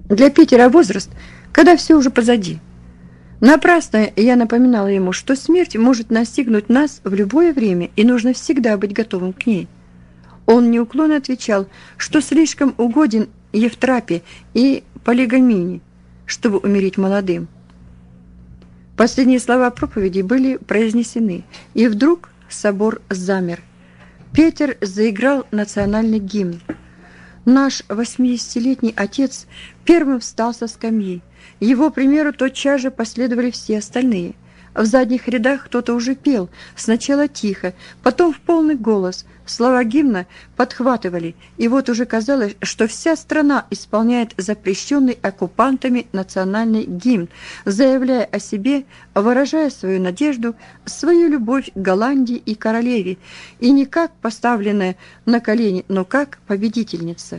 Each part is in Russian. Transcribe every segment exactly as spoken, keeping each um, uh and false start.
Для Питера возраст, когда все уже позади. Напрасно я напоминала ему, что смерть может настигнуть нас в любое время, и нужно всегда быть готовым к ней. Он неуклонно отвечал, что слишком угоден Евтрапе и полигамине, чтобы умереть молодым. Последние слова проповеди были произнесены, и вдруг собор замер. Петер заиграл национальный гимн. Наш восьмидесятилетний отец первым встал со скамьи. Его примеру тотчас же последовали все остальные. В задних рядах кто-то уже пел, сначала тихо, потом в полный голос. Слова гимна подхватывали, и вот уже казалось, что вся страна исполняет запрещенный оккупантами национальный гимн, заявляя о себе, выражая свою надежду, свою любовь к Голландии и королеве, и не как поставленная на колени, но как победительница.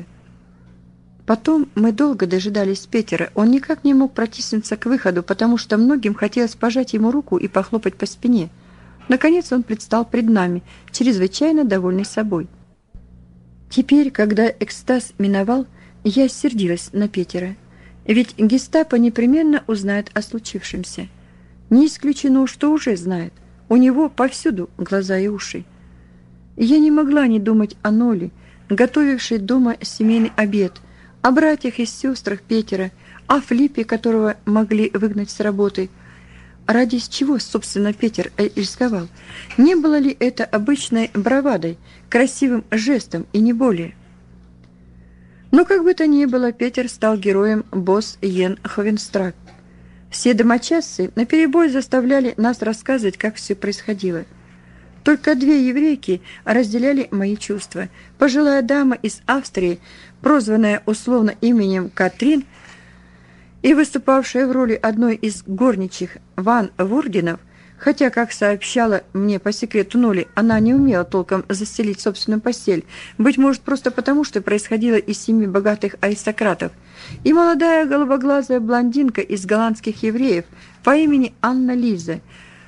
Потом мы долго дожидались Петера. Он никак не мог протиснуться к выходу, потому что многим хотелось пожать ему руку и похлопать по спине. Наконец он предстал пред нами, чрезвычайно довольный собой. Теперь, когда экстаз миновал, я сердилась на Петера. Ведь гестапо непременно узнает о случившемся. Не исключено, что уже знает. У него повсюду глаза и уши. Я не могла не думать о Ноле, готовившей дома семейный обед, о братьях и сестрах Петера, о Флиппе, которого могли выгнать с работы. Ради чего, собственно, Петер рисковал? Не было ли это обычной бравадой, красивым жестом и не более? Но как бы то ни было, Петер стал героем босс Йен Ховенстрак. Все домочадцы наперебой заставляли нас рассказывать, как все происходило. Только две еврейки разделяли мои чувства. Пожилая дама из Австрии, прозванная условно именем Катрин, и выступавшая в роли одной из горничных Ван Вурденов, хотя, как сообщала мне по секрету Ноли, она не умела толком застелить собственную постель, быть может, просто потому, что происходила из семьи богатых аристократов, и молодая голубоглазая блондинка из голландских евреев по имени Анна Лиза,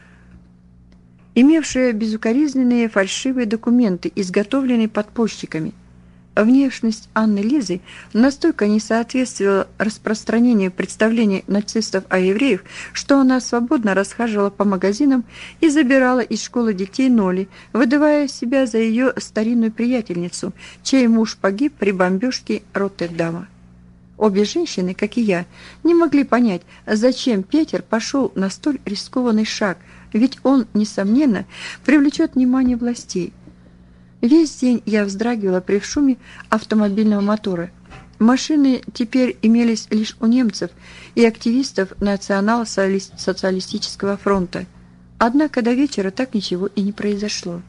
имевшая безукоризненные фальшивые документы, изготовленные подпольщиками. Внешность Анны Лизы настолько не соответствовала распространению представлений нацистов о евреях, что она свободно расхаживала по магазинам и забирала из школы детей Ноли, выдавая себя за ее старинную приятельницу, чей муж погиб при бомбежке Роттердама. Обе женщины, как и я, не могли понять, зачем Петер пошел на столь рискованный шаг, ведь он, несомненно, привлечет внимание властей. Весь день я вздрагивала при шуме автомобильного мотора. Машины теперь имелись лишь у немцев и активистов Национал-социалистического фронта. Однако до вечера так ничего и не произошло.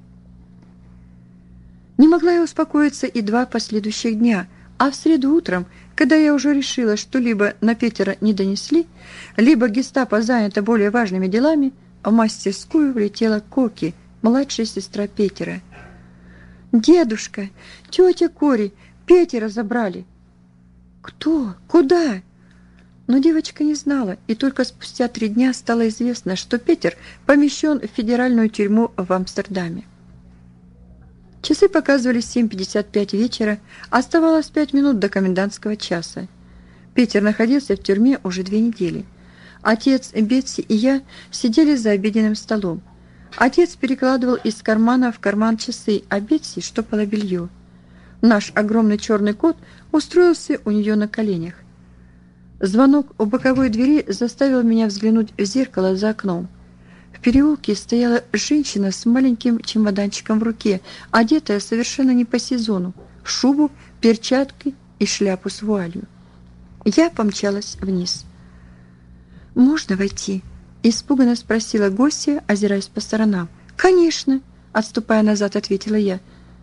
Не могла я успокоиться и два последующих дня, а в среду утром, когда я уже решила, что либо на Петера не донесли, либо гестапо занято более важными делами, в мастерскую влетела Коки, младшая сестра Петера. «Дедушка, тетя Кори, Петера забрали». «Кто? Куда?» Но девочка не знала, и только спустя три дня стало известно, что Петер помещен в федеральную тюрьму в Амстердаме. Часы показывали семь пятьдесят пять вечера, оставалось пять минут до комендантского часа. Петер находился в тюрьме уже две недели. Отец, Бетси и я сидели за обеденным столом. Отец перекладывал из кармана в карман часы, а Бетси штопала белье. Наш огромный черный кот устроился у нее на коленях. Звонок у боковой двери заставил меня взглянуть в зеркало за окном. В переулке стояла женщина с маленьким чемоданчиком в руке, одетая совершенно не по сезону, в шубу, перчатки и шляпу с вуалью. Я помчалась вниз. «Можно войти?» — испуганно спросила гостья, озираясь по сторонам. «Конечно!» — отступая назад, ответила я.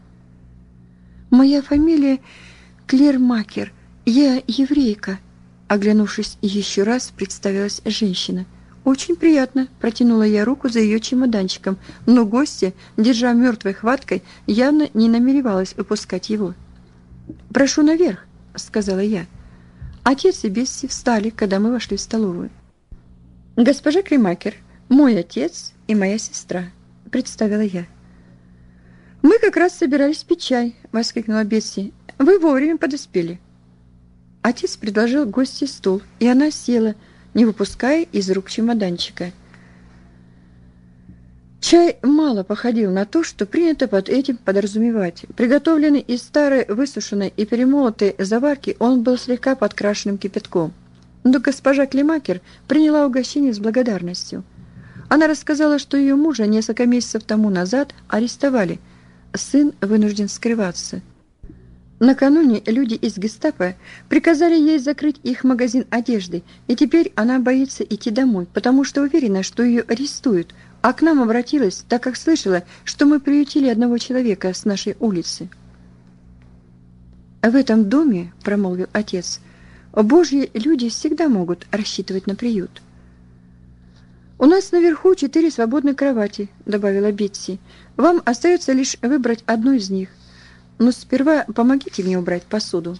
«Моя фамилия Клермакер. Я еврейка», — оглянувшись еще раз, представилась женщина. «Очень приятно», — протянула я руку за ее чемоданчиком, но гостья, держа мертвой хваткой, явно не намеревалась выпускать его. «Прошу наверх», — сказала я. Отец и Бесси встали, когда мы вошли в столовую. «Госпожа Клермакер, мой отец и моя сестра», — представила я. «Мы как раз собирались пить чай», — воскликнула Бесси. «Вы вовремя подоспели». Отец предложил гости стул, и она села, не выпуская из рук чемоданчика. Чай мало походил на то, что принято под этим подразумевать. Приготовленный из старой, высушенной и перемолотой заварки, он был слегка подкрашенным кипятком. Но госпожа Климакер приняла угощение с благодарностью. Она рассказала, что ее мужа несколько месяцев тому назад арестовали. Сын вынужден скрываться. Накануне люди из гестапо приказали ей закрыть их магазин одежды, и теперь она боится идти домой, потому что уверена, что ее арестуют, а к нам обратилась, так как слышала, что мы приютили одного человека с нашей улицы. «В этом доме, — промолвил отец, — Божьи люди всегда могут рассчитывать на приют». «У нас наверху четыре свободные кровати, — добавила Бетси. Вам остается лишь выбрать одну из них. Но сперва помогите мне убрать посуду».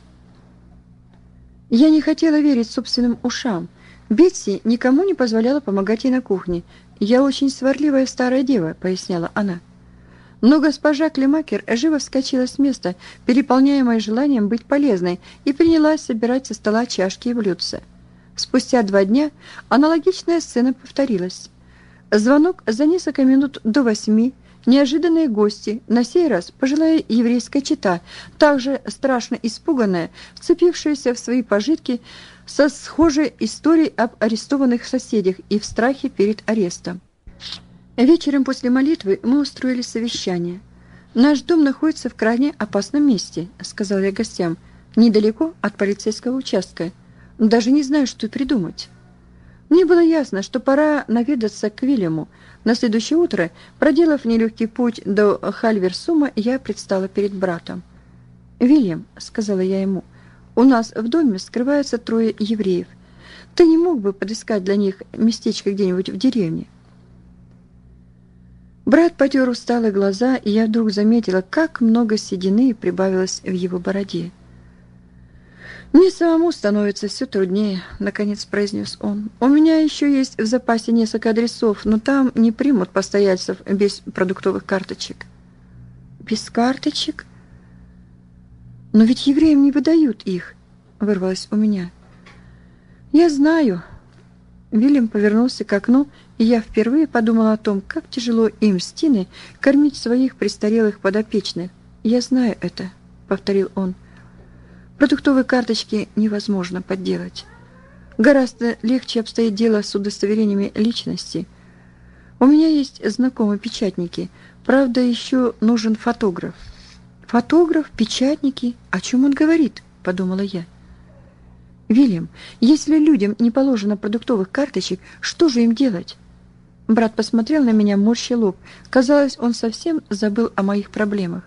Я не хотела верить собственным ушам. Бетси никому не позволяла помогать ей на кухне. «Я очень сварливая старая дева», — поясняла она. Но госпожа Климакер живо вскочила с места, переполняемая желанием быть полезной, и принялась собирать со стола чашки и блюдца. Спустя два дня аналогичная сцена повторилась. Звонок за несколько минут до восьми, неожиданные гости, на сей раз пожилая еврейская чета, также страшно испуганная, вцепившаяся в свои пожитки, со схожей историей об арестованных соседях и в страхе перед арестом. Вечером после молитвы мы устроили совещание. «Наш дом находится в крайне опасном месте», — сказал я гостям, «недалеко от полицейского участка. Даже не знаю, что придумать». Мне было ясно, что пора наведаться к Вильяму. На следующее утро, проделав нелегкий путь до Хальверсума, я предстала перед братом. «Вильям», — сказала я ему, — «у нас в доме скрываются трое евреев. Ты не мог бы подыскать для них местечко где-нибудь в деревне?» Брат потер усталые глаза, и я вдруг заметила, как много седины прибавилось в его бороде. «Мне самому становится все труднее», — наконец произнес он. «У меня еще есть в запасе несколько адресов, но там не примут постояльцев без продуктовых карточек». «Без карточек? Но ведь евреям не выдают их», — вырвалось у меня. «Я знаю». Вильям повернулся к окну, и я впервые подумала о том, как тяжело им с Тиной кормить своих престарелых подопечных. «Я знаю это», — повторил он. «Продуктовые карточки невозможно подделать. Гораздо легче обстоит дело с удостоверениями личности. У меня есть знакомые печатники, правда, еще нужен фотограф». «Фотограф? Печатники? О чем он говорит?» — подумала я. «Вильям, если людям не положено продуктовых карточек, что же им делать?» Брат посмотрел на меня, морща лоб. Казалось, он совсем забыл о моих проблемах.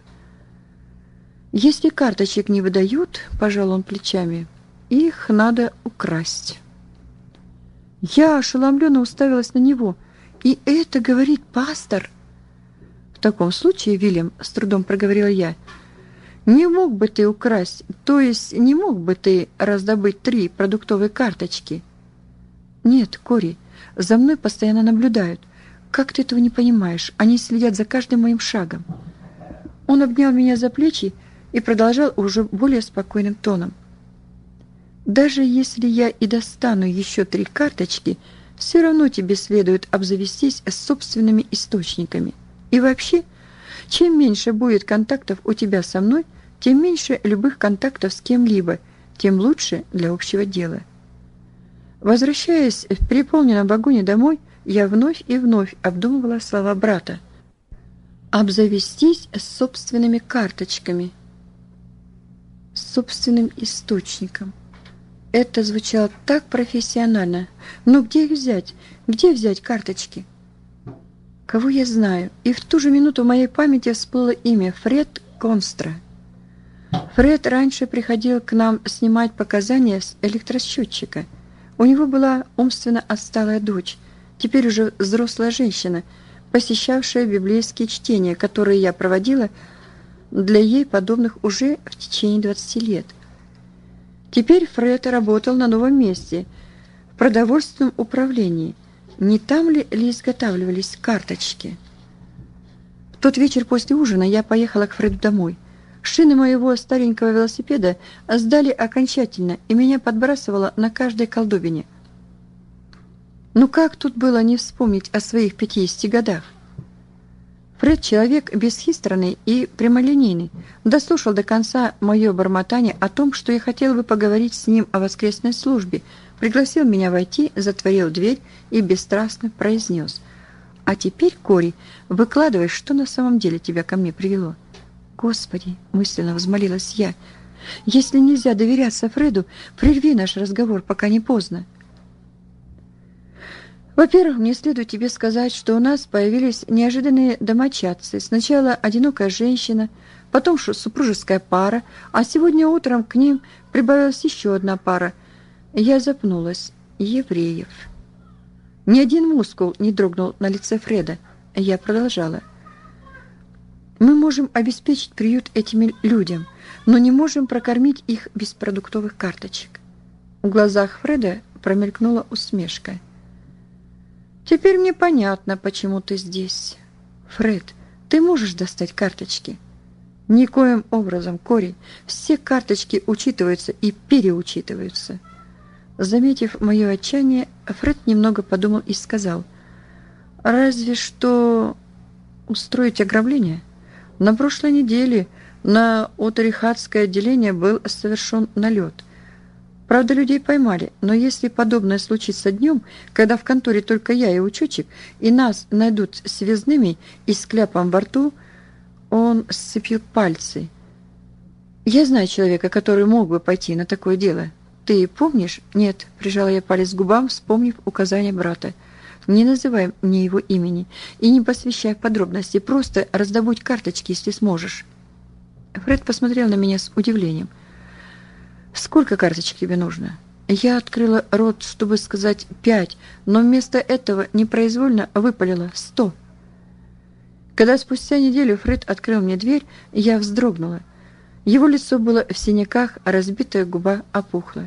«Если карточек не выдают, — пожал он плечами, — их надо украсть». Я ошеломленно уставилась на него. «И это говорит пастор?» «В таком случае, Вильям, — с трудом проговорила я, — не мог бы ты украсть, то есть не мог бы ты раздобыть три продуктовые карточки?» «Нет, Кори, за мной постоянно наблюдают. Как ты этого не понимаешь? Они следят за каждым моим шагом». Он обнял меня за плечи и продолжал уже более спокойным тоном. «Даже если я и достану еще три карточки, все равно тебе следует обзавестись собственными источниками. И вообще, чем меньше будет контактов у тебя со мной, тем меньше любых контактов с кем-либо, тем лучше для общего дела». Возвращаясь в переполненном вагоне домой, я вновь и вновь обдумывала слова брата. «Обзавестись собственными карточками, собственным источником». Это звучало так профессионально. Но где их взять? Где взять карточки? Кого я знаю? И в ту же минуту в моей памяти всплыло имя Фред Констра. Фред раньше приходил к нам снимать показания с электросчетчика. У него была умственно отсталая дочь, теперь уже взрослая женщина, посещавшая библейские чтения, которые я проводила для ей подобных уже в течение двадцати лет. Теперь Фред работал на новом месте, в продовольственном управлении. Не там ли, ли изготавливались карточки? В тот вечер после ужина я поехала к Фреду домой. Шины моего старенького велосипеда сдали окончательно, и меня подбрасывало на каждой колдобине. Ну как тут было не вспомнить о своих пятидесяти годах? Фред, человек бесхитростный и прямолинейный, дослушал до конца мое бормотание о том, что я хотел бы поговорить с ним о воскресной службе, пригласил меня войти, затворил дверь и бесстрастно произнес: «А теперь, Кори, выкладывай, что на самом деле тебя ко мне привело». «Господи!» — мысленно взмолилась я. «Если нельзя доверяться Фреду, прерви наш разговор, пока не поздно». Во-первых, мне следует тебе сказать, что у нас появились неожиданные домочадцы. Сначала одинокая женщина, потом супружеская пара, а сегодня утром к ним прибавилась еще одна пара. Я запнулась. Евреев. Ни один мускул не дрогнул на лице Фреда. Я продолжала. Мы можем обеспечить приют этим людям, но не можем прокормить их без продуктовых карточек. В глазах Фреда промелькнула усмешка. «Теперь мне понятно, почему ты здесь. Фред, ты можешь достать карточки?» «Никоим образом, Кори. Все карточки учитываются и переучитываются». Заметив мое отчаяние, Фред немного подумал и сказал: «Разве что устроить ограбление? На прошлой неделе на Утрехатское отделение был совершен налет. Правда, людей поймали, но если подобное случится днем, когда в конторе только я и учетчик, и нас найдут связными и с кляпом во рту...» Он сцепил пальцы. «Я знаю человека, который мог бы пойти на такое дело. Ты помнишь?» «Нет», — прижала я палец к губам, вспомнив указания брата. «Не называй мне его имени и не посвящай подробности, просто раздобудь карточки, если сможешь». Фред посмотрел на меня с удивлением. «Сколько карточек тебе нужно?» Я открыла рот, чтобы сказать «пять», но вместо этого непроизвольно выпалила «сто». Когда спустя неделю Фред открыл мне дверь, я вздрогнула. Его лицо было в синяках, а разбитая губа опухла.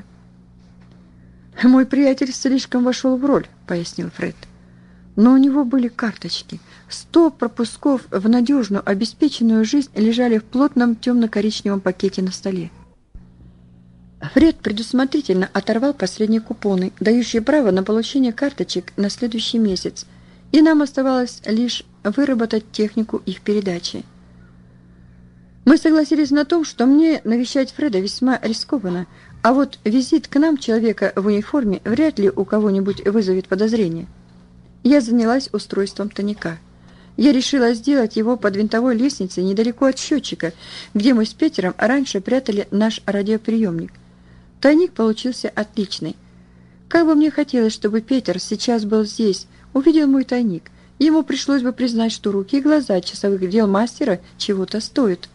«Мой приятель слишком вошел в роль», — пояснил Фред. «Но у него были карточки. Сто пропусков в надежную, обеспеченную жизнь лежали в плотном темно-коричневом пакете на столе». Фред предусмотрительно оторвал последние купоны, дающие право на получение карточек на следующий месяц, и нам оставалось лишь выработать технику их передачи. Мы согласились на том, что мне навещать Фреда весьма рискованно, а вот визит к нам человека в униформе вряд ли у кого-нибудь вызовет подозрение. Я занялась устройством тайника. Я решила сделать его под винтовой лестницей недалеко от счетчика, где мы с Петером раньше прятали наш радиоприемник. Тайник получился отличный. Как бы мне хотелось, чтобы Петер сейчас был здесь, увидел мой тайник. Ему пришлось бы признать, что руки и глаза часовых дел мастера чего-то стоят.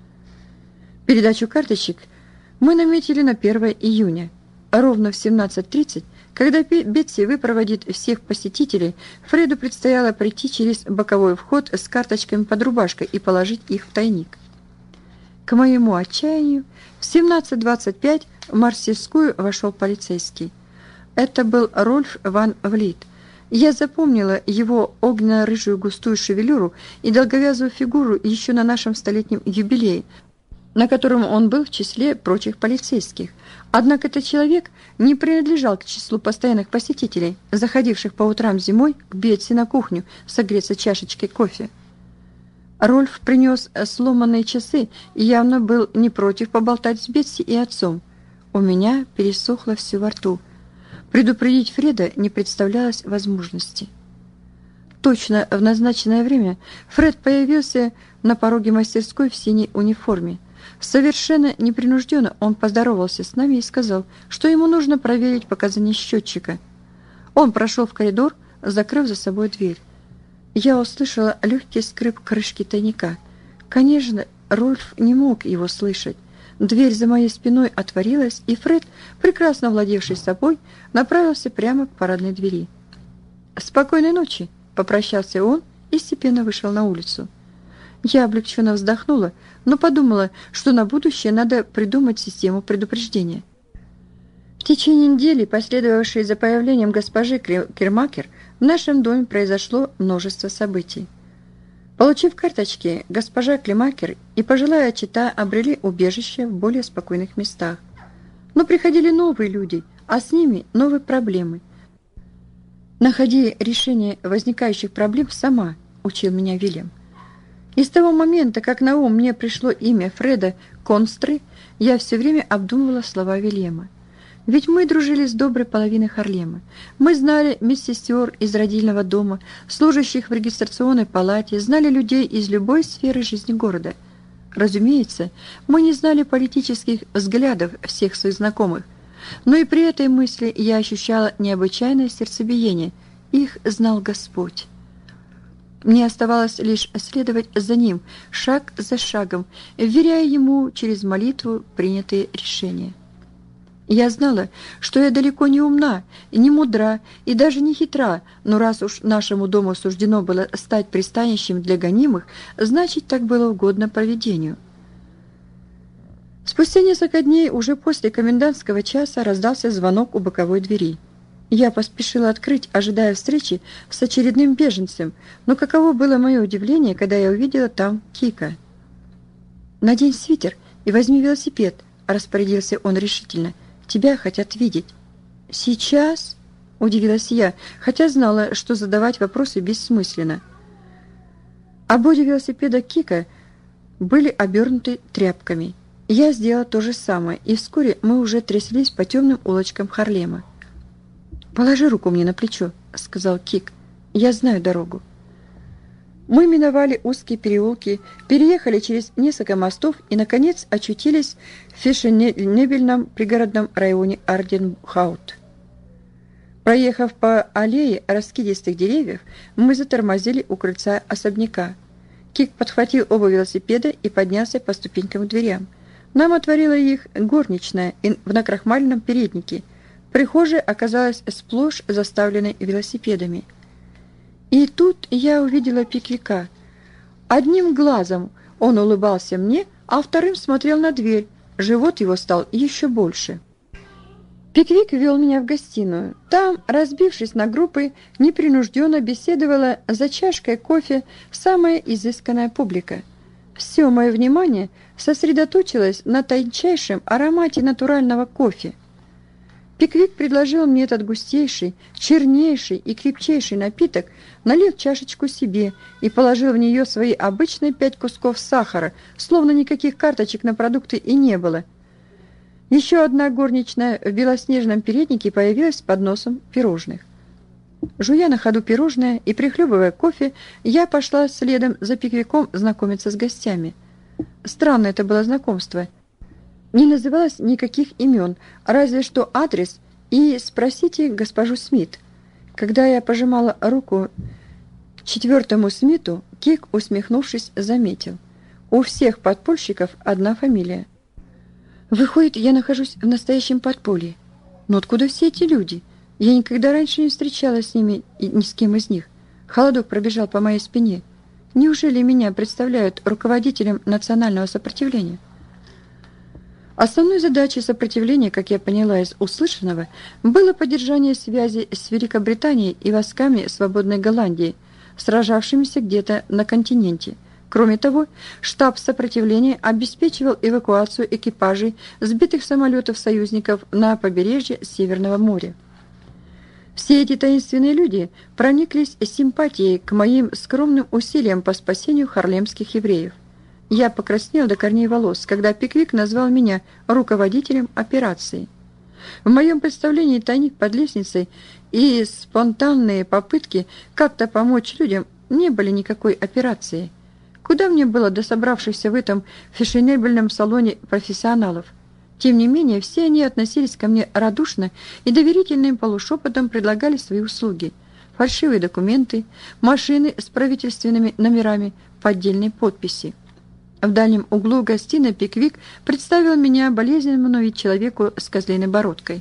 Передачу карточек мы наметили на первое июня. Ровно в семнадцать тридцать, когда Бетси выпроводит всех посетителей, Фреду предстояло прийти через боковой вход с карточками под рубашкой и положить их в тайник. К моему отчаянию, в семнадцать двадцать пять в мастерскую вошел полицейский. Это был Рольф ван Влит. Я запомнила его огненно-рыжую густую шевелюру и долговязую фигуру еще на нашем столетнем юбилее, на котором он был в числе прочих полицейских. Однако этот человек не принадлежал к числу постоянных посетителей, заходивших по утрам зимой к Бетси на кухню согреться чашечкой кофе. Рольф принес сломанные часы и явно был не против поболтать с Бетси и отцом. У меня пересохло все во рту. Предупредить Фреда не представлялось возможности. Точно в назначенное время Фред появился на пороге мастерской в синей униформе. Совершенно непринужденно он поздоровался с нами и сказал, что ему нужно проверить показания счетчика. Он прошел в коридор, закрыв за собой дверь. Я услышала легкий скрип крышки тайника. Конечно, Рольф не мог его слышать. Дверь за моей спиной отворилась, и Фред, прекрасно владевший собой, направился прямо к парадной двери. «Спокойной ночи!» — попрощался он и степенно вышел на улицу. Я облегченно вздохнула, но подумала, что на будущее надо придумать систему предупреждения. В течение недели, последовавшей за появлением госпожи Кермакер, в нашем доме произошло множество событий. Получив карточки, госпожа Климакер и пожилая чета обрели убежище в более спокойных местах. Но приходили новые люди, а с ними новые проблемы. «Находи решение возникающих проблем сама», – учил меня Вильям. И с того момента, как на ум мне пришло имя Фреда Констры, я все время обдумывала слова Вильяма. Ведь мы дружили с доброй половиной Харлема. Мы знали медсестер из родильного дома, служащих в регистрационной палате, знали людей из любой сферы жизни города. Разумеется, мы не знали политических взглядов всех своих знакомых, но и при этой мысли я ощущала необычайное сердцебиение. Их знал Господь. Мне оставалось лишь следовать за Ним, шаг за шагом, вверяя Ему через молитву принятые решения. Я знала, что я далеко не умна, не мудра и даже не хитра, но раз уж нашему дому суждено было стать пристанищем для гонимых, значит, так было угодно провидению. Спустя несколько дней, уже после комендантского часа, раздался звонок у боковой двери. Я поспешила открыть, ожидая встречи с очередным беженцем, но каково было мое удивление, когда я увидела там Кика. «Надень свитер и возьми велосипед», – распорядился он решительно. «Тебя хотят видеть». «Сейчас?» – удивилась я, хотя знала, что задавать вопросы бессмысленно. Ободи велосипеда Кика были обернуты тряпками. Я сделала то же самое, и вскоре мы уже тряслись по темным улочкам Харлема. «Положи руку мне на плечо», — сказал Кик. «Я знаю дорогу». Мы миновали узкие переулки, переехали через несколько мостов и, наконец, очутились в фешенебельном пригородном районе Арденхаут. Проехав по аллее раскидистых деревьев, мы затормозили у крыльца особняка. Кик подхватил оба велосипеда и поднялся по ступенькам к дверям. Нам отворила их горничная в накрахмаленном переднике. Прихожая оказалась сплошь заставленной велосипедами. И тут я увидела Пиквика. Одним глазом он улыбался мне, а вторым смотрел на дверь. Живот его стал еще больше. Пиквик вел меня в гостиную. Там, разбившись на группы, непринужденно беседовала за чашкой кофе самая изысканная публика. Все мое внимание сосредоточилось на тончайшем аромате натурального кофе. Пиквик предложил мне этот густейший, чернейший и крепчайший напиток, налил чашечку себе и положил в нее свои обычные пять кусков сахара, словно никаких карточек на продукты и не было. Еще одна горничная в белоснежном переднике появилась с подносом пирожных. Жуя на ходу пирожное и прихлебывая кофе, я пошла следом за Пиквиком знакомиться с гостями. Странное это было знакомство. Не называлось никаких имен, разве что адрес и «Спросите госпожу Смит». Когда я пожимала руку четвертому Смиту, Кик, усмехнувшись, заметил: «У всех подпольщиков одна фамилия». Выходит, я нахожусь в настоящем подполье. Но откуда все эти люди? Я никогда раньше не встречалась с ними и ни с кем из них. Холодок пробежал по моей спине. Неужели меня представляют руководителем национального сопротивления? Основной задачей сопротивления, как я поняла из услышанного, было поддержание связи с Великобританией и войсками свободной Голландии, сражавшимися где-то на континенте. Кроме того, штаб сопротивления обеспечивал эвакуацию экипажей сбитых самолетов союзников на побережье Северного моря. Все эти таинственные люди прониклись симпатией к моим скромным усилиям по спасению харлемских евреев. Я покраснел до корней волос, когда Пиквик назвал меня руководителем операции. В моем представлении тайник под лестницей и спонтанные попытки как-то помочь людям не были никакой операцией. Куда мне было до собравшихся в этом фешенебельном салоне профессионалов? Тем не менее, все они относились ко мне радушно и доверительным полушепотом предлагали свои услуги. Фальшивые документы, машины с правительственными номерами, поддельные подписи. В дальнем углу гостиной Пиквик представил меня болезненному человеку с козлиной бородкой.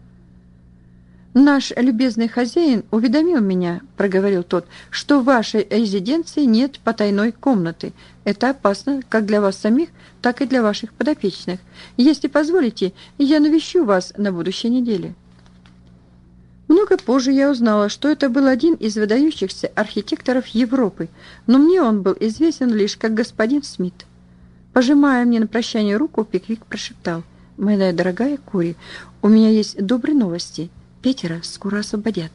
«Наш любезный хозяин уведомил меня, — проговорил тот, — что в вашей резиденции нет потайной комнаты. Это опасно как для вас самих, так и для ваших подопечных. Если позволите, я навещу вас на будущей неделе». Много Много позже я узнала, что это был один из выдающихся архитекторов Европы, но мне он был известен лишь как господин Смит. Пожимая мне на прощание руку, Пиквик прошептал: «Моя дорогая Кори, у меня есть добрые новости. Петера скоро освободят».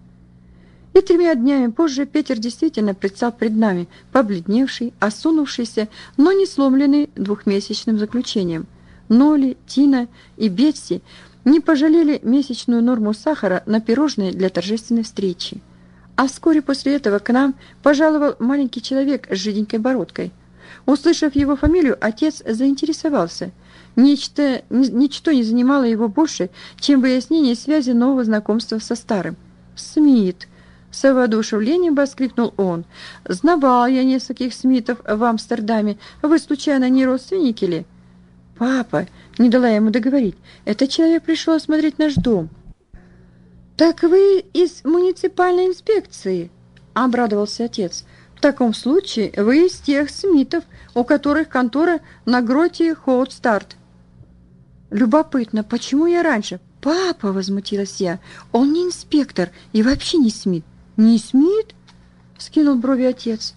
И тремя днями позже Петер действительно предстал пред нами, побледневший, осунувшийся, но не сломленный двухмесячным заключением. Ноли, Тина и Бетси не пожалели месячную норму сахара на пирожные для торжественной встречи. А вскоре после этого к нам пожаловал маленький человек с жиденькой бородкой. Услышав его фамилию, отец заинтересовался. Нечто, ничто не занимало его больше, чем выяснение связи нового знакомства со старым. «Смит!» — с воодушевлением воскликнул он. «Знавал я нескольких Смитов в Амстердаме. Вы, случайно, не родственники ли?» «Папа!» — не дала ему договорить. «Этот человек пришел осмотреть наш дом». «Так вы из муниципальной инспекции?» — обрадовался отец. «В таком случае вы из тех Смитов, у которых контора на Гроте Хоутстарт». «Любопытно, почему я раньше?» «Папа!» — возмутилась я. «Он не инспектор и вообще не Смит». «Не Смит?» — скинул брови отец.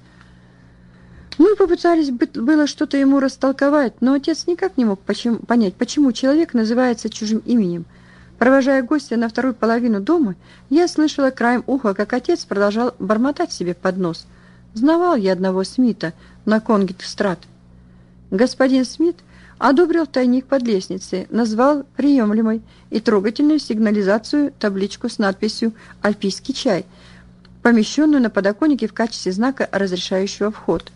Мы попытались было что-то ему растолковать, но отец никак не мог почему, понять, почему человек называется чужим именем. Провожая гостя на вторую половину дома, я слышала краем уха, как отец продолжал бормотать себе под нос. Знавал я одного Смита на Конгет-Страт. Господин Смит одобрил тайник под лестницей, назвал приемлемой и трогательную сигнализацию табличку с надписью «Альпийский чай», помещенную на подоконнике в качестве знака, разрешающего вход.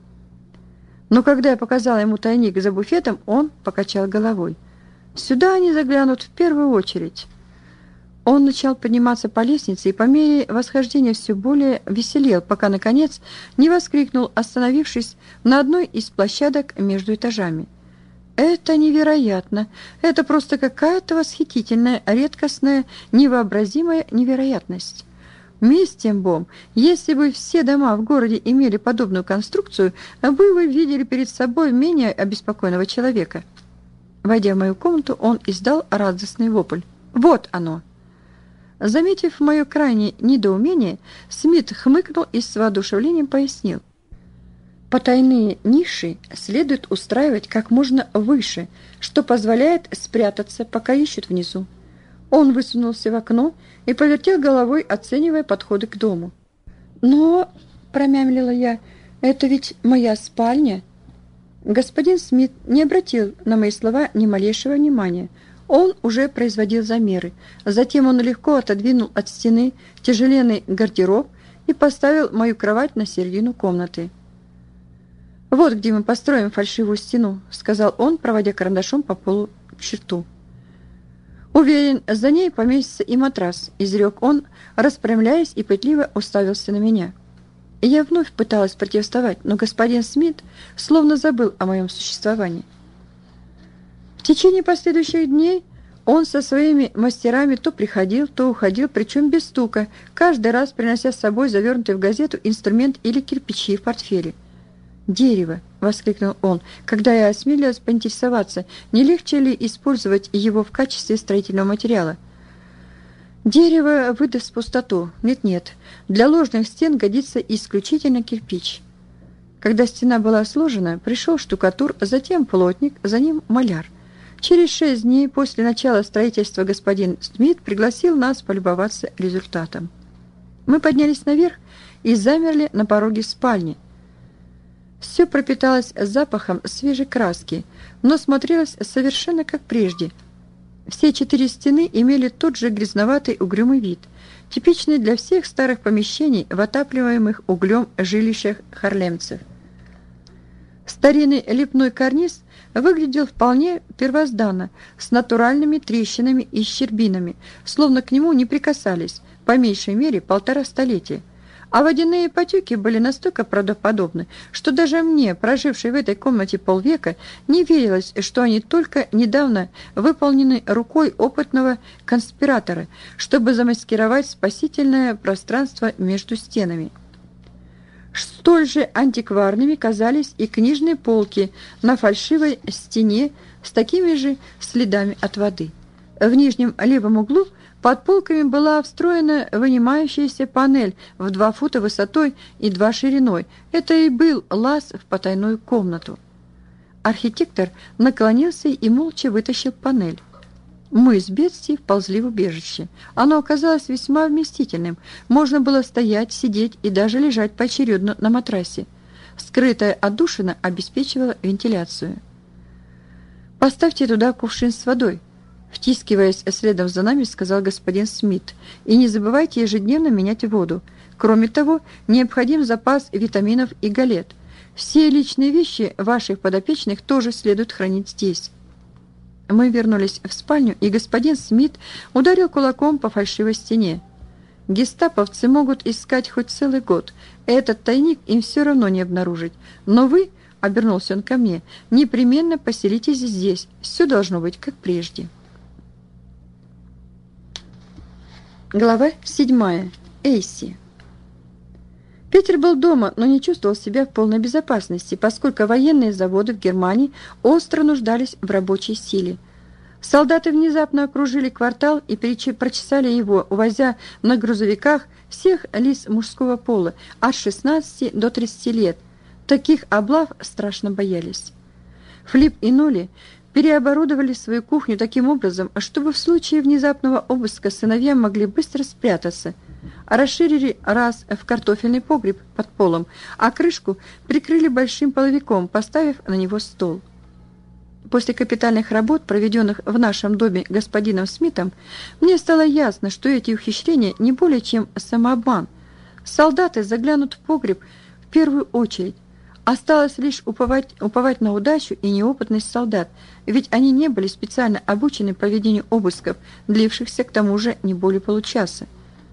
Но когда я показала ему тайник за буфетом, он покачал головой. «Сюда они заглянут в первую очередь». Он начал подниматься по лестнице и по мере восхождения все более веселел, пока, наконец, не воскликнул, остановившись на одной из площадок между этажами. «Это невероятно! Это просто какая-то восхитительная, редкостная, невообразимая невероятность!» «Мисс Тембом, если бы все дома в городе имели подобную конструкцию, вы бы видели перед собой менее обеспокоенного человека». Войдя в мою комнату, он издал радостный вопль. «Вот оно!» Заметив мое крайнее недоумение, Смит хмыкнул и с воодушевлением пояснил. Потайные ниши следует устраивать как можно выше, что позволяет спрятаться, пока ищут внизу. Он высунулся в окно и повертел головой, оценивая подходы к дому. «Но, — промямлила я, — это ведь моя спальня». Господин Смит не обратил на мои слова ни малейшего внимания. Он уже производил замеры. Затем он легко отодвинул от стены тяжеленный гардероб и поставил мою кровать на середину комнаты. «Вот где мы построим фальшивую стену», — сказал он, проводя карандашом по полу черту. «Уверен, за ней поместится и матрас», — изрек он, распрямляясь и пытливо уставился на меня. Я вновь пыталась протестовать, но господин Смит словно забыл о моем существовании. В течение последующих дней он со своими мастерами то приходил, то уходил, причем без стука, каждый раз принося с собой завернутый в газету инструмент или кирпичи в портфеле. «Дерево!» — воскликнул он, когда я осмелилась поинтересоваться, не легче ли использовать его в качестве строительного материала. «Дерево выдаст пустоту. Нет-нет, для ложных стен годится исключительно кирпич». Когда стена была сложена, пришел штукатур, затем плотник, за ним маляр. Через шесть дней после начала строительства господин Смит пригласил нас полюбоваться результатом. Мы поднялись наверх и замерли на пороге спальни. Все пропиталось запахом свежей краски, но смотрелось совершенно как прежде. Все четыре стены имели тот же грязноватый угрюмый вид, типичный для всех старых помещений в отапливаемых углем жилищах харлемцев. Старинный лепной карниз выглядел вполне первозданно, с натуральными трещинами и щербинами, словно к нему не прикасались, по меньшей мере, полтора столетия. А водяные потеки были настолько правдоподобны, что даже мне, прожившей в этой комнате полвека, не верилось, что они только недавно выполнены рукой опытного конспиратора, чтобы замаскировать спасительное пространство между стенами. Столь же антикварными казались и книжные полки на фальшивой стене с такими же следами от воды. В нижнем левом углу под полками была встроена вынимающаяся панель в два фута высотой и два шириной. Это и был лаз в потайную комнату. Архитектор наклонился и молча вытащил панель. Мы с Бетси вползли в убежище. Оно оказалось весьма вместительным. Можно было стоять, сидеть и даже лежать поочередно на матрасе. Скрытая отдушина обеспечивала вентиляцию. «Поставьте туда кувшин с водой», — втискиваясь следом за нами, сказал господин Смит. «И не забывайте ежедневно менять воду. Кроме того, необходим запас витаминов и галет. Все личные вещи ваших подопечных тоже следует хранить здесь». Мы вернулись в спальню, и господин Смит ударил кулаком по фальшивой стене. «Гестаповцы могут искать хоть целый год. Этот тайник им все равно не обнаружить. Но вы, — обернулся он ко мне, — непременно поселитесь здесь. Все должно быть как прежде». Глава седьмая. Эйси. Питер был дома, но не чувствовал себя в полной безопасности, поскольку военные заводы в Германии остро нуждались в рабочей силе. Солдаты внезапно окружили квартал и прочесали его, увозя на грузовиках всех лиц мужского пола от шестнадцати до тридцати лет. Таких облав страшно боялись. Флип и Ноли переоборудовали свою кухню таким образом, чтобы в случае внезапного обыска сыновья могли быстро спрятаться. Расширили раз в картофельный погреб под полом, а крышку прикрыли большим половиком, поставив на него стол. После капитальных работ, проведенных в нашем доме господином Смитом, мне стало ясно, что эти ухищрения не более чем самообман. Солдаты заглянут в погреб в первую очередь. Осталось лишь уповать, уповать на удачу и неопытность солдат, ведь они не были специально обучены проведению обысков, длившихся к тому же не более получаса.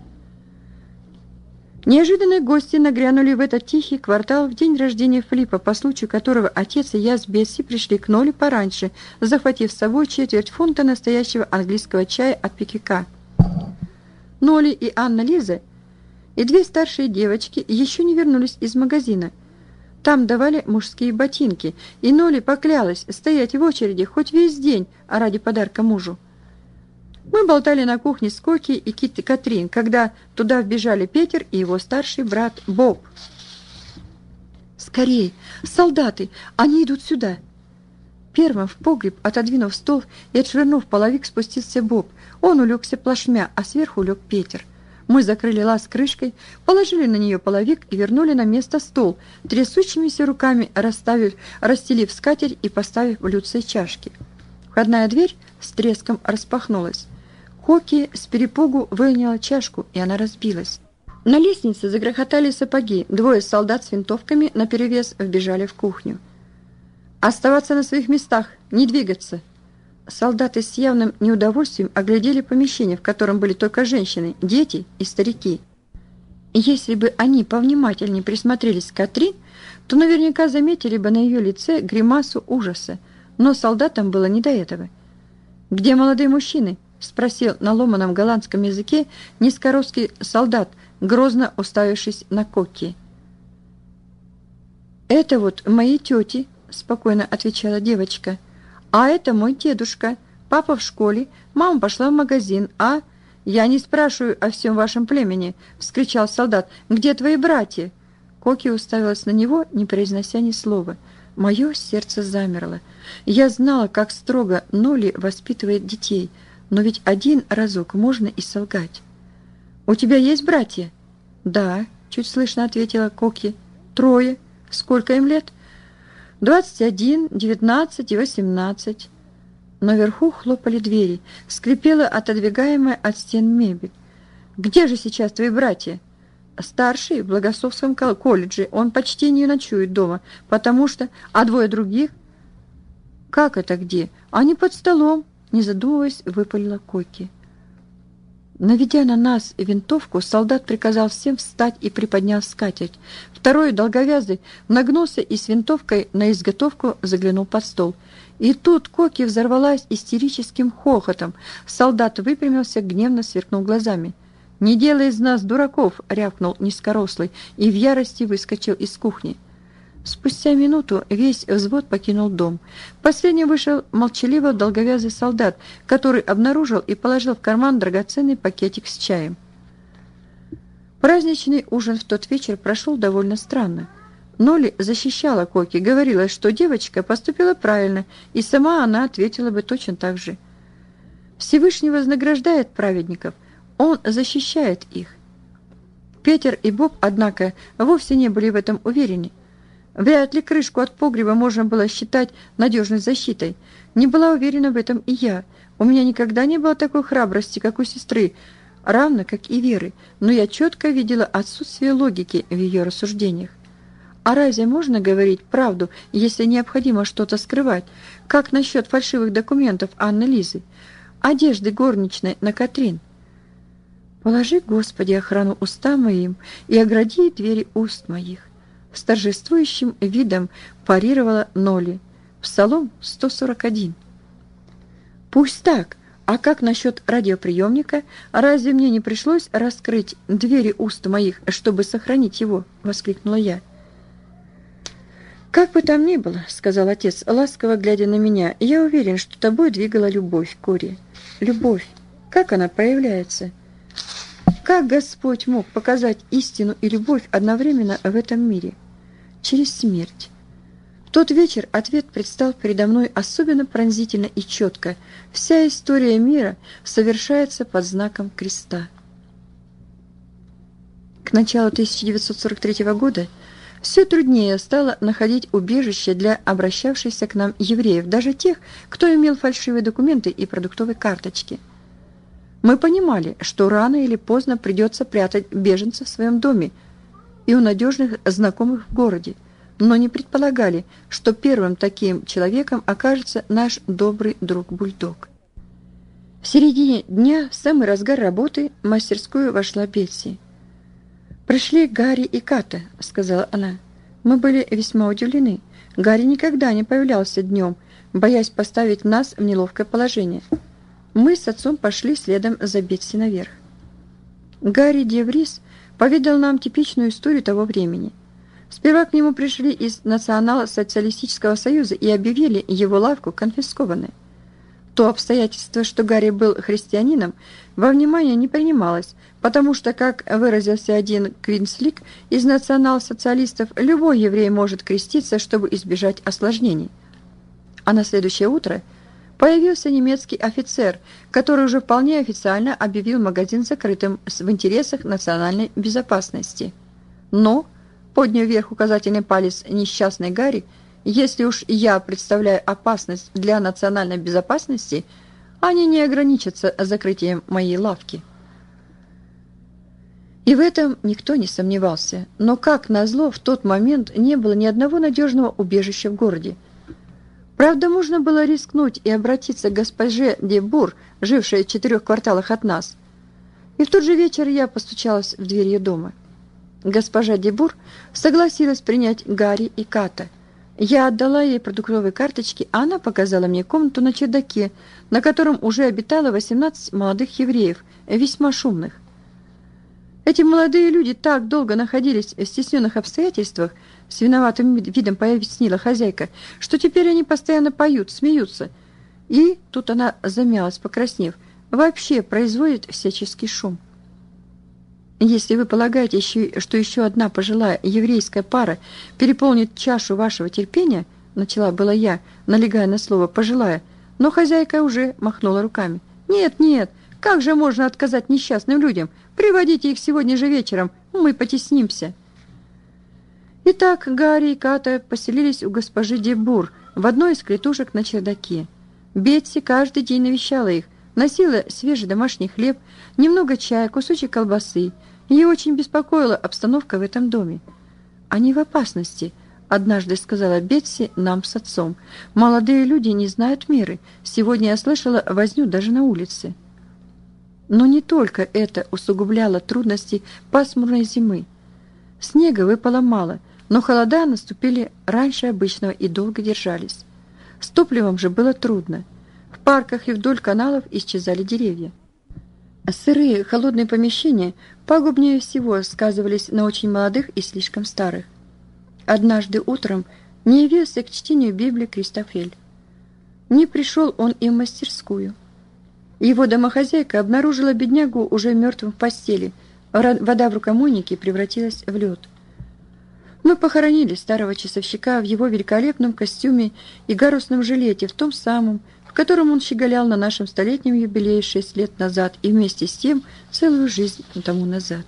Неожиданные гости нагрянули в этот тихий квартал в день рождения Флипа, по случаю которого отец и я с Бетси пришли к Ноли пораньше, захватив с собой четверть фунта настоящего английского чая от Пиквика. Ноли и Анна Лиза и две старшие девочки еще не вернулись из магазина. Там давали мужские ботинки, и Ноли поклялась стоять в очереди хоть весь день ради подарка мужу. Мы болтали на кухне с Коки и Кит Катрин, когда туда вбежали Питер и его старший брат Боб. «Скорей! Солдаты! Они идут сюда!» Первым в погреб, отодвинув стол и отшвырнув половик, спустился Боб. Он улегся плашмя, а сверху лег Питер. Мы закрыли лаз крышкой, положили на нее половик и вернули на место стол, трясущимися руками расставив, расстелив скатерть и поставив блюдце и чашки. Входная дверь с треском распахнулась. Коки с перепугу выняла чашку, и она разбилась. На лестнице загрохотали сапоги. Двое солдат с винтовками наперевес вбежали в кухню. «Оставаться на своих местах, не двигаться!» Солдаты с явным неудовольствием оглядели помещение, в котором были только женщины, дети и старики. Если бы они повнимательнее присмотрелись к Катрин, то наверняка заметили бы на ее лице гримасу ужаса, но солдатам было не до этого. «Где молодые мужчины?» — спросил на ломаном голландском языке низкорослый солдат, грозно уставившись на Коки. «Это вот мои тети», — спокойно отвечала девочка. «А это мой дедушка. Папа в школе, мама пошла в магазин, а...» «Я не спрашиваю о всем вашем племени», — вскричал солдат. «Где твои братья?» Коки уставилась на него, не произнося ни слова. Мое сердце замерло. Я знала, как строго Ноли воспитывает детей, но ведь один разок можно и солгать. «У тебя есть братья?» «Да», — чуть слышно ответила Коки. «Трое. Сколько им лет?» «Двадцать один, девятнадцать и восемнадцать». Наверху хлопали двери, скрипела отодвигаемая от стен мебель. «Где же сейчас твои братья?» «Старший в Благосовском колледже, он почти не ночует дома, потому что... А двое других?» «Как это где? Они под столом», — не задумываясь, выпалила Коки. Наведя на нас винтовку, солдат приказал всем встать и приподнял скатерть. Второй, долговязый, нагнулся и с винтовкой на изготовку заглянул под стол. И тут Коки взорвалась истерическим хохотом. Солдат выпрямился, гневно сверкнул глазами. «Не делай из нас дураков!» — рявкнул низкорослый и в ярости выскочил из кухни. Спустя минуту весь взвод покинул дом. Последним вышел молчаливо долговязый солдат, который обнаружил и положил в карман драгоценный пакетик с чаем. Праздничный ужин в тот вечер прошел довольно странно. Ноли защищала Коки, говорила, что девочка поступила правильно, и сама она ответила бы точно так же. Всевышний вознаграждает праведников, он защищает их. Петер и Боб, однако, вовсе не были в этом уверены. Вряд ли крышку от погреба можно было считать надежной защитой. Не была уверена в этом и я. У меня никогда не было такой храбрости, как у сестры, равно как и веры, но я четко видела отсутствие логики в ее рассуждениях. А разве можно говорить правду, если необходимо что-то скрывать? Как насчет фальшивых документов Анны Лизы? Одежды горничной на Катрин? «Положи, Господи, охрану устам моим и огради двери уст моих». С торжествующим видом парировала Ноли. Псалом сто сорок один. «Пусть так. А как насчет радиоприемника? Разве мне не пришлось раскрыть двери уст моих, чтобы сохранить его?» — воскликнула я. «Как бы там ни было, — сказал отец, ласково глядя на меня, — я уверен, что тобой двигала любовь, Кори. Любовь. Как она проявляется? Как Господь мог показать истину и любовь одновременно в этом мире? Через смерть. В тот вечер ответ предстал передо мной особенно пронзительно и четко. Вся история мира совершается под знаком креста. К началу тысяча девятьсот сорок третьего года все труднее стало находить убежище для обращавшихся к нам евреев, даже тех, кто имел фальшивые документы и продуктовые карточки. Мы понимали, что рано или поздно придется прятать беженцев в своем доме и у надежных знакомых в городе, но не предполагали, что первым таким человеком окажется наш добрый друг-бульдог. В середине дня, в самый разгар работы, в мастерскую вошла Бетси. «Пришли Гарри и Ката», — сказала она. Мы были весьма удивлены. Гарри никогда не появлялся днем, боясь поставить нас в неловкое положение. Мы с отцом пошли следом за Бетси наверх. Гарри де Врис поведал нам типичную историю того времени. Сперва к нему пришли из Национал-социалистического союза и объявили его лавку конфискованной. То обстоятельство, что Гарри был христианином, во внимание не принималось, потому что, как выразился один Квинслик из национал-социалистов, любой еврей может креститься, чтобы избежать осложнений. А на следующее утро появился немецкий офицер, который уже вполне официально объявил магазин закрытым в интересах национальной безопасности. Но, подняв вверх указательный палец несчастный Гарри, если уж я представляю опасность для национальной безопасности, они не ограничатся закрытием моей лавки. И в этом никто не сомневался. Но, как назло, в тот момент не было ни одного надежного убежища в городе. Правда, можно было рискнуть и обратиться к госпоже де Бур, жившей в четырех кварталах от нас. И в тот же вечер я постучалась в дверь ее дома. Госпожа де Бур согласилась принять Гарри и Ката. Я отдала ей продуктовые карточки, а она показала мне комнату на чердаке, на котором уже обитало восемнадцать молодых евреев, весьма шумных. Эти молодые люди так долго находились в стесненных обстоятельствах, с виноватым видом пояснила хозяйка, что теперь они постоянно поют, смеются. И, тут она замялась, покраснев, вообще производит всяческий шум. Если вы полагаете, что еще одна пожилая еврейская пара переполнит чашу вашего терпения, начала была я, налегая на слово «пожилая», но хозяйка уже махнула руками. «Нет, нет, как же можно отказать несчастным людям? Приводите их сегодня же вечером, мы потеснимся». Итак, Гарри и Ката поселились у госпожи де Бур в одной из клетушек на чердаке. Бетси каждый день навещала их, носила свежий домашний хлеб, немного чая, кусочек колбасы. Ее очень беспокоила обстановка в этом доме. «Они в опасности», — однажды сказала Бетси нам с отцом. «Молодые люди не знают меры. Сегодня я слышала возню даже на улице». Но не только это усугубляло трудности пасмурной зимы. Снега выпало мало, но холода наступили раньше обычного и долго держались. С топливом же было трудно. В парках и вдоль каналов исчезали деревья. Сырые, холодные помещения пагубнее всего сказывались на очень молодых и слишком старых. Однажды утром не явился к чтению Библии Кристофель. Не пришел он и в мастерскую. Его домохозяйка обнаружила беднягу уже мертвым в постели. Вода в рукомойнике превратилась в лед. Мы похоронили старого часовщика в его великолепном костюме и гарусном жилете, в том самом, в котором он щеголял на нашем столетнем юбилее шесть лет назад и вместе с тем целую жизнь тому назад.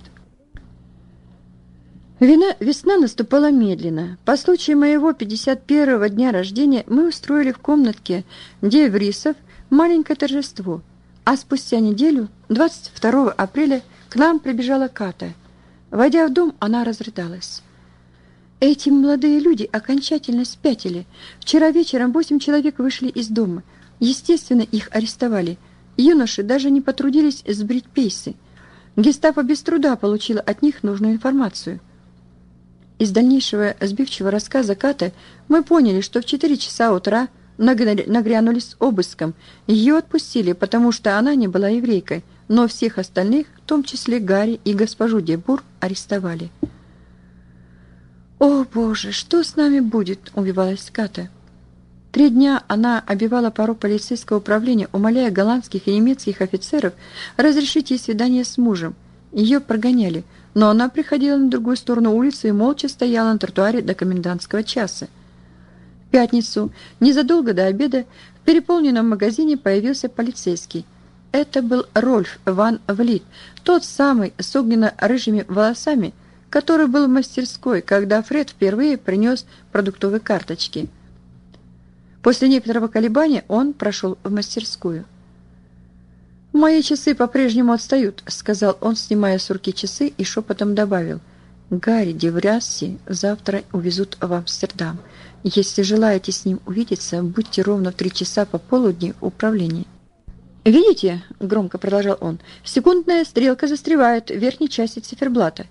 Вина, весна наступала медленно. По случаю моего пятьдесят первого дня рождения мы устроили в комнатке Деврисов маленькое торжество, а спустя неделю, двадцать второго апреля, к нам прибежала Ката. Войдя в дом, она разрыдалась. Эти молодые люди окончательно спятили. Вчера вечером восемь человек вышли из дома. Естественно, их арестовали. Юноши даже не потрудились сбрить пейсы. Гестапо без труда получило от них нужную информацию. Из дальнейшего сбивчивого рассказа Каты мы поняли, что в четыре часа утра нагрянули с обыском. Ее отпустили, потому что она не была еврейкой, но всех остальных, в том числе Гарри и госпожу Дебур, арестовали. «О, Боже, что с нами будет?» – убивалась Ката. Три дня она обивала порог полицейского управления, умоляя голландских и немецких офицеров разрешить ей свидание с мужем. Ее прогоняли, но она приходила на другую сторону улицы и молча стояла на тротуаре до комендантского часа. В пятницу, незадолго до обеда, в переполненном магазине появился полицейский. Это был Рольф ван Влит, тот самый с огненно-рыжими волосами, который был в мастерской, когда Фред впервые принес продуктовые карточки. После некоторого колебания он прошел в мастерскую. «Мои часы по-прежнему отстают», — сказал он, снимая с руки часы, и шепотом добавил: «Гарри Деврясси завтра увезут в Амстердам. Если желаете с ним увидеться, будьте ровно в три часа пополудни в управлении». «Видите?» — громко продолжал он. «Секундная стрелка застревает в верхней части циферблата».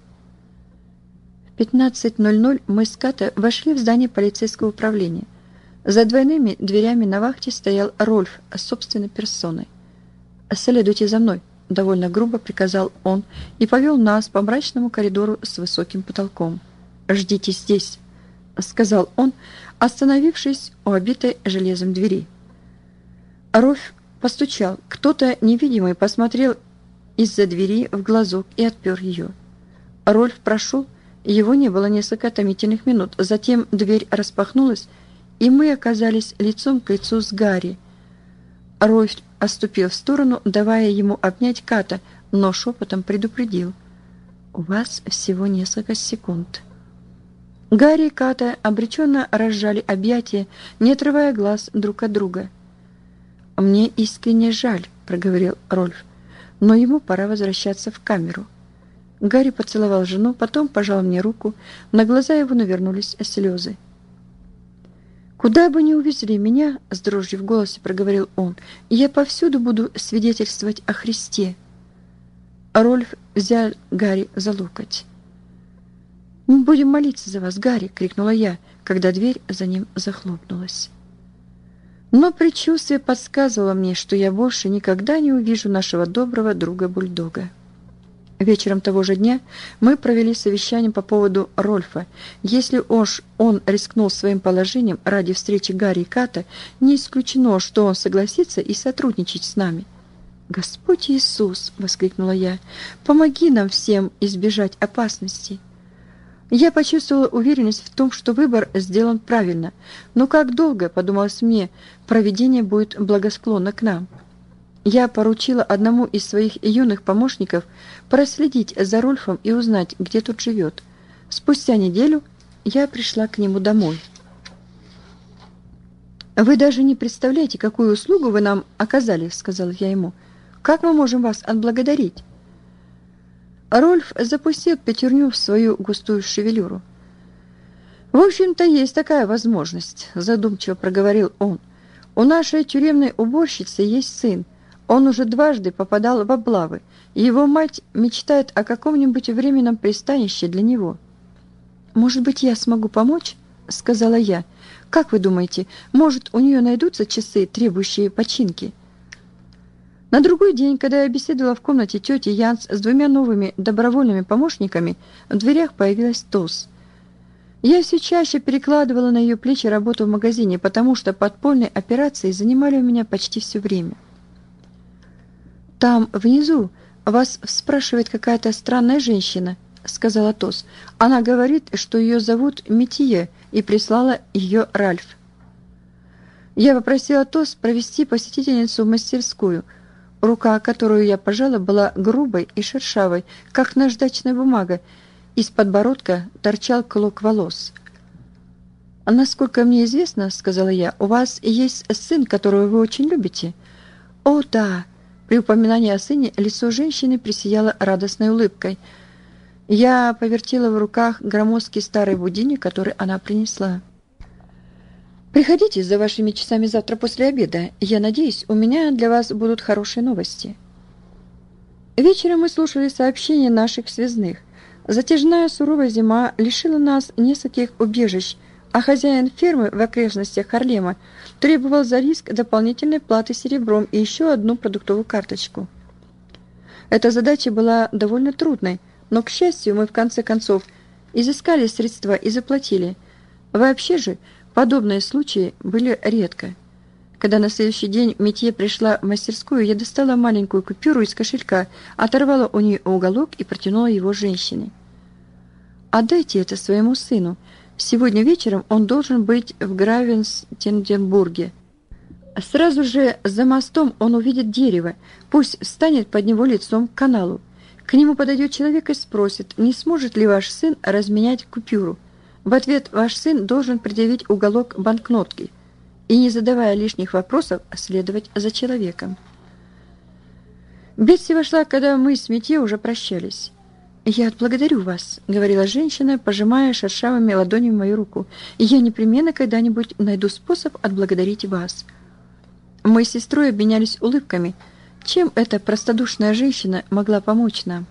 В пятнадцать ноль ноль мы с Ката вошли в здание полицейского управления. За двойными дверями на вахте стоял Рольф собственной персоной. «Следуйте за мной», — довольно грубо приказал он и повел нас по мрачному коридору с высоким потолком. «Ждите здесь», — сказал он, остановившись у обитой железом двери. Рольф постучал. Кто-то невидимый посмотрел из-за двери в глазок и отпер ее. Рольф прошел. Его не было несколько томительных минут. Затем дверь распахнулась, и мы оказались лицом к лицу с Гарри. Рольф отступил в сторону, давая ему обнять Ката, но шепотом предупредил: «У вас всего несколько секунд». Гарри и Ката обреченно разжали объятия, не отрывая глаз друг от друга. «Мне искренне жаль», — проговорил Рольф, — «но ему пора возвращаться в камеру». Гарри поцеловал жену, потом пожал мне руку, на глаза его навернулись слезы. «Куда бы ни увезли меня, — с дрожью в голосе проговорил он, — я повсюду буду свидетельствовать о Христе». Рольф взял Гарри за локоть. «Мы будем молиться за вас, Гарри!» — крикнула я, когда дверь за ним захлопнулась. Но предчувствие подсказывало мне, что я больше никогда не увижу нашего доброго друга-бульдога. Вечером того же дня мы провели совещание по поводу Рольфа. Если уж он рискнул своим положением ради встречи Гарри и Ката, не исключено, что он согласится и сотрудничать с нами. «Господь Иисус!» — воскликнула я. «Помоги нам всем избежать опасностей!» Я почувствовала уверенность в том, что выбор сделан правильно. Но как долго, подумалось мне, провидение будет благосклонно к нам. Я поручила одному из своих юных помощников проследить за Рольфом и узнать, где тот живет. Спустя неделю я пришла к нему домой. «Вы даже не представляете, какую услугу вы нам оказали», — сказала я ему. «Как мы можем вас отблагодарить?» Рольф запустил пятерню в свою густую шевелюру. «В общем-то, есть такая возможность», — задумчиво проговорил он. «У нашей тюремной уборщицы есть сын. Он уже дважды попадал в облавы, и его мать мечтает о каком-нибудь временном пристанище для него». «Может быть, я смогу помочь?» — сказала я. «Как вы думаете, может, у нее найдутся часы, требующие починки?» На другой день, когда я беседовала в комнате тети Янс с двумя новыми добровольными помощниками, в дверях появилась Тос. Я все чаще перекладывала на ее плечи работу в магазине, потому что подпольные операции занимали у меня почти все время. «Там, внизу, вас спрашивает какая-то странная женщина», — сказала Тос. «Она говорит, что ее зовут Метье, и прислала ее Ральф». Я попросила Тос провести посетительницу в мастерскую. Рука, которую я пожала, была грубой и шершавой, как наждачная бумага. Из подбородка торчал клок волос. «Насколько мне известно, — сказала я, — у вас есть сын, которого вы очень любите?» «О, да!» При упоминании о сыне лицо женщины присияло радостной улыбкой. Я повертела в руках громоздкий старый будильник, который она принесла. «Приходите за вашими часами завтра после обеда. Я надеюсь, у меня для вас будут хорошие новости». Вечером мы слушали сообщения наших связных. Затяжная суровая зима лишила нас нескольких убежищ, а хозяин фермы в окрестностях Харлема требовал за риск дополнительной платы серебром и еще одну продуктовую карточку. Эта задача была довольно трудной, но, к счастью, мы в конце концов изыскали средства и заплатили. Вообще же, подобные случаи были редко. Когда на следующий день Метье пришла в мастерскую, я достала маленькую купюру из кошелька, оторвала у нее уголок и протянула его женщине. «Отдайте это своему сыну. Сегодня вечером он должен быть в Гравенстенденбурге. Сразу же за мостом он увидит дерево. Пусть встанет под него лицом к каналу. К нему подойдет человек и спросит, не сможет ли ваш сын разменять купюру. В ответ ваш сын должен предъявить уголок банкнотки и, не задавая лишних вопросов, следовать за человеком». Бетси вошла, когда мы с Метье уже прощались. «Я отблагодарю вас», — говорила женщина, пожимая шершавыми ладонями мою руку. «И я непременно когда-нибудь найду способ отблагодарить вас». Мы с сестрой обменялись улыбками. Чем эта простодушная женщина могла помочь нам?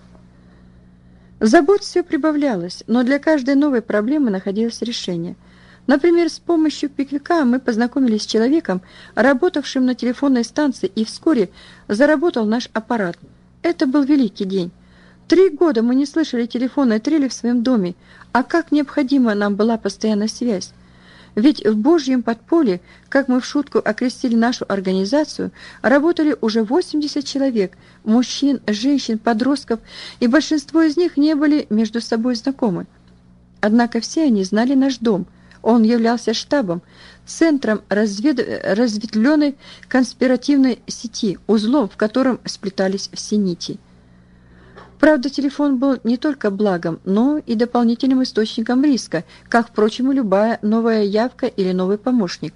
Забот все прибавлялось, но для каждой новой проблемы находилось решение. Например, с помощью Пиквика мы познакомились с человеком, работавшим на телефонной станции, и вскоре заработал наш аппарат. Это был великий день. Три года мы не слышали телефонной трели в своем доме, а как необходима нам была постоянная связь. Ведь в Божьем подполье, как мы в шутку окрестили нашу организацию, работали уже восемьдесят человек, мужчин, женщин, подростков, и большинство из них не были между собой знакомы. Однако все они знали наш дом. Он являлся штабом, центром развед... разветвленной конспиративной сети, узлом, в котором сплетались все нити. Правда, телефон был не только благом, но и дополнительным источником риска, как, впрочем, и любая новая явка или новый помощник.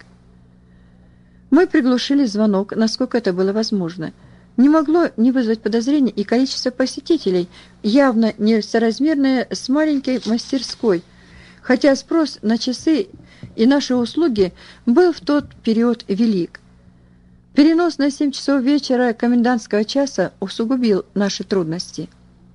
Мы приглушили звонок, насколько это было возможно. Не могло не вызвать подозрений и количество посетителей, явно несоразмерное с маленькой мастерской, хотя спрос на часы и наши услуги был в тот период велик. Перенос на семь часов вечера комендантского часа усугубил наши трудности.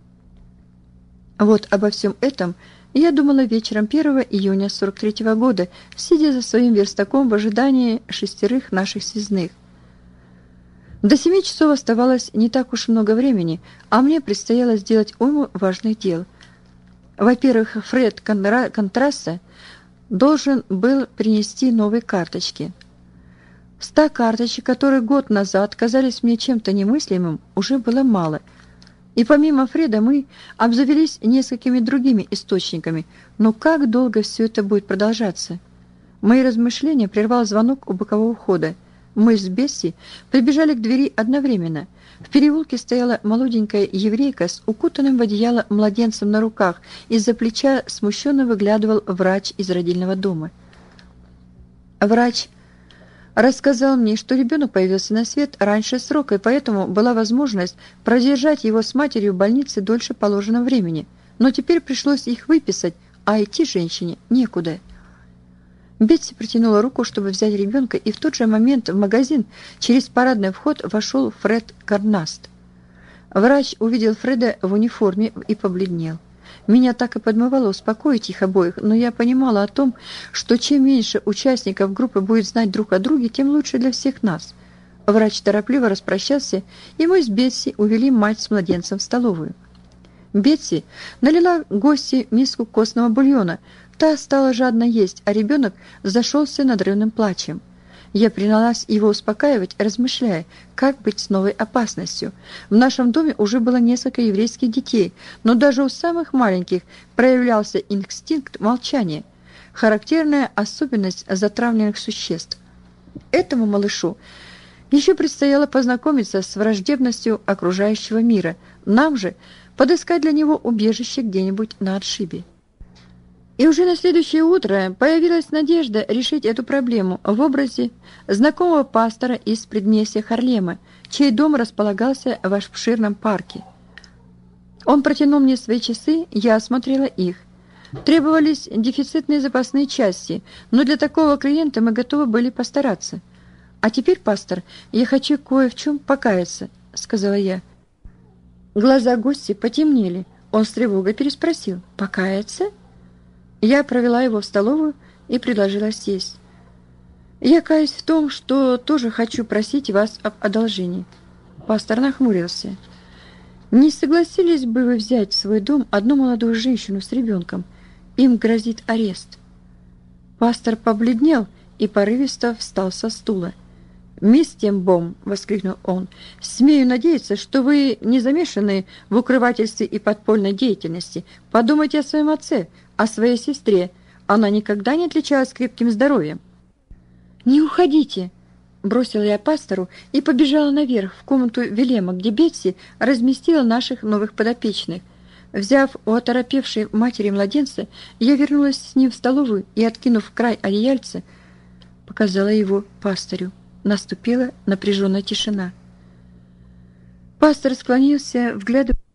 Вот обо всем этом я думала вечером первого июня сорок третьего года, сидя за своим верстаком в ожидании шестерых наших связных. До семи часов оставалось не так уж много времени, а мне предстояло сделать уйму важных дел. Во-первых, Фред Контрасса должен был принести новые карточки. Ста карточек, которые год назад казались мне чем-то немыслимым, уже было мало. И помимо Фреда мы обзавелись несколькими другими источниками. Но как долго все это будет продолжаться? Мои размышления прервал звонок у бокового входа. Мы с Бесси прибежали к двери одновременно. В переулке стояла молоденькая еврейка с укутанным в одеяло младенцем на руках. Из-за плеча смущенно выглядывал врач из родильного дома. Врач рассказал мне, что ребенок появился на свет раньше срока, и поэтому была возможность продержать его с матерью в больнице дольше положенного времени. Но теперь пришлось их выписать, а идти женщине некуда. Бетси протянула руку, чтобы взять ребенка, и в тот же момент в магазин через парадный вход вошел Фред Карнаст. Врач увидел Фреда в униформе и побледнел. Меня так и подмывало успокоить их обоих, но я понимала о том, что чем меньше участников группы будет знать друг о друге, тем лучше для всех нас. Врач торопливо распрощался, и мы с Бетси увели мать с младенцем в столовую. Бетси налила гости миску костного бульона, Та стала жадно есть, а ребенок зашелся надрывным плачем. Я принялась его успокаивать, размышляя, как быть с новой опасностью. В нашем доме уже было несколько еврейских детей, но даже у самых маленьких проявлялся инстинкт молчания, характерная особенность затравленных существ. Этому малышу еще предстояло познакомиться с враждебностью окружающего мира, нам же подыскать для него убежище где-нибудь на отшибе. И уже на следующее утро появилась надежда решить эту проблему в образе знакомого пастора из предместья Харлема, чей дом располагался в обширном парке. Он протянул мне свои часы, я осмотрела их. Требовались дефицитные запасные части, но для такого клиента мы готовы были постараться. «А теперь, пастор, я хочу кое в чем покаяться», — сказала я. Глаза гостя потемнели. Он с тревогой переспросил: «Покаяться?» Я провела его в столовую и предложила сесть. «Я каюсь в том, что тоже хочу просить вас об одолжении». Пастор нахмурился. «Не согласились бы вы взять в свой дом одну молодую женщину с ребенком? Им грозит арест». Пастор побледнел и порывисто встал со стула. «Мисс Тембом!» — воскликнул он. «Смею надеяться, что вы не замешаны в укрывательстве и подпольной деятельности. Подумайте о своем отце, о своей сестре. Она никогда не отличалась крепким здоровьем». «Не уходите!» — бросила я пастору и побежала наверх, в комнату Вилема, где Бетси разместила наших новых подопечных. Взяв у оторопевшей матери младенца, я вернулась с ним в столовую и, откинув край одеяльца, показала его пастору. Наступила напряженная тишина. Пастор склонился, вглядываясь